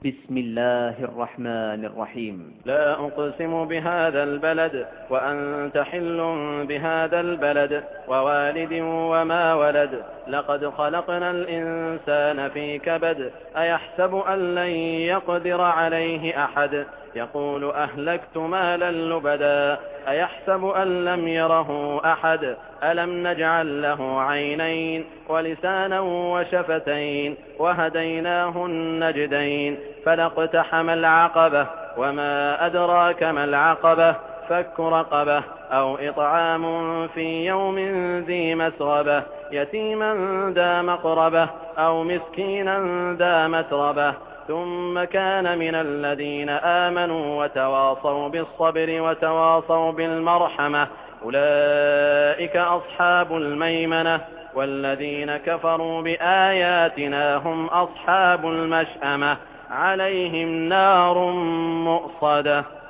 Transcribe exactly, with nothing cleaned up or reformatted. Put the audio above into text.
بسم الله الرحمن الرحيم. لا أقسم بهذا البلد وأنت حل بهذا البلد ووالد وما ولد لقد خلقنا الإنسان في كبد أيحسب أن لن يقدر عليه أحد يقول أهلكت مالا لبدا أيحسب أن لم يره أحد ألم نجعل له عينين ولسانا وشفتين وهديناه النجدين فلا اقتحم العقبة وما أدراك ما العقبة فك رقبة أو إطعام في يوم ذي مسغبة يتيما ذا مقربة أو مسكينا ذا متربة ثم كان من الذين آمنوا وتواصوا بالصبر وتواصوا بالمرحمة أولئك أصحاب الميمنة والذين كفروا بآياتنا هم أصحاب المشأمة عليهم نار مؤصدة.